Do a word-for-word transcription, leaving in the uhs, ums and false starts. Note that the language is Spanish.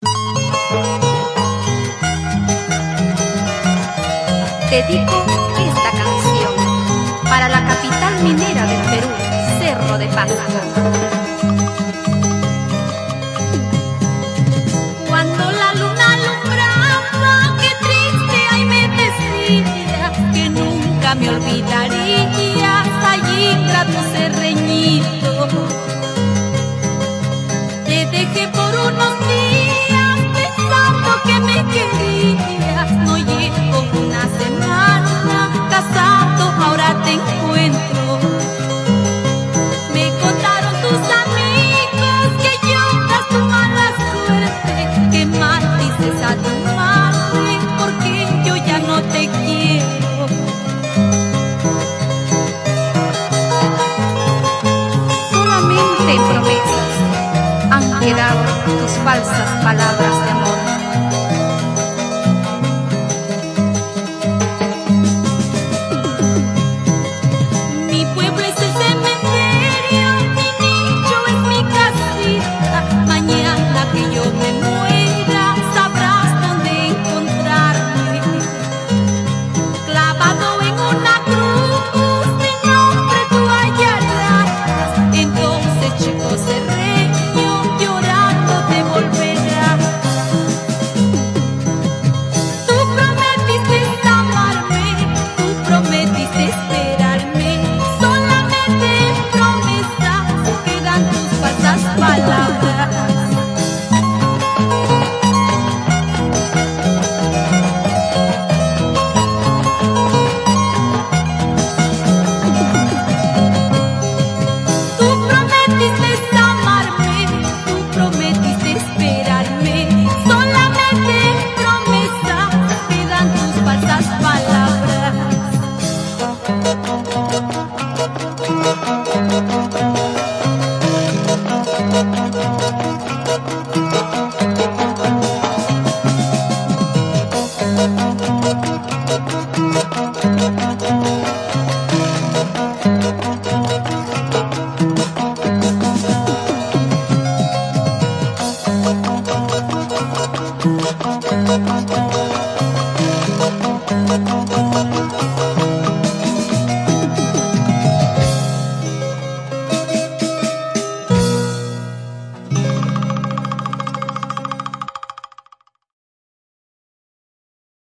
Dedico esta canción para la capital minera del Perú, Cerro de Pasco. Cuando la luna alumbraba, qué triste ay me decía que nunca me olvidarías allí grato cerreñito. Te dejé por unos días pensando que me querías, no llevo una semana casado, ahora te encuentro. Me contaron tus amigos que lloras tu mala suerte, que maldices a tu madre porque yo ya no te quiero. Solamente en promesas han quedado tus falsas palabras de amor.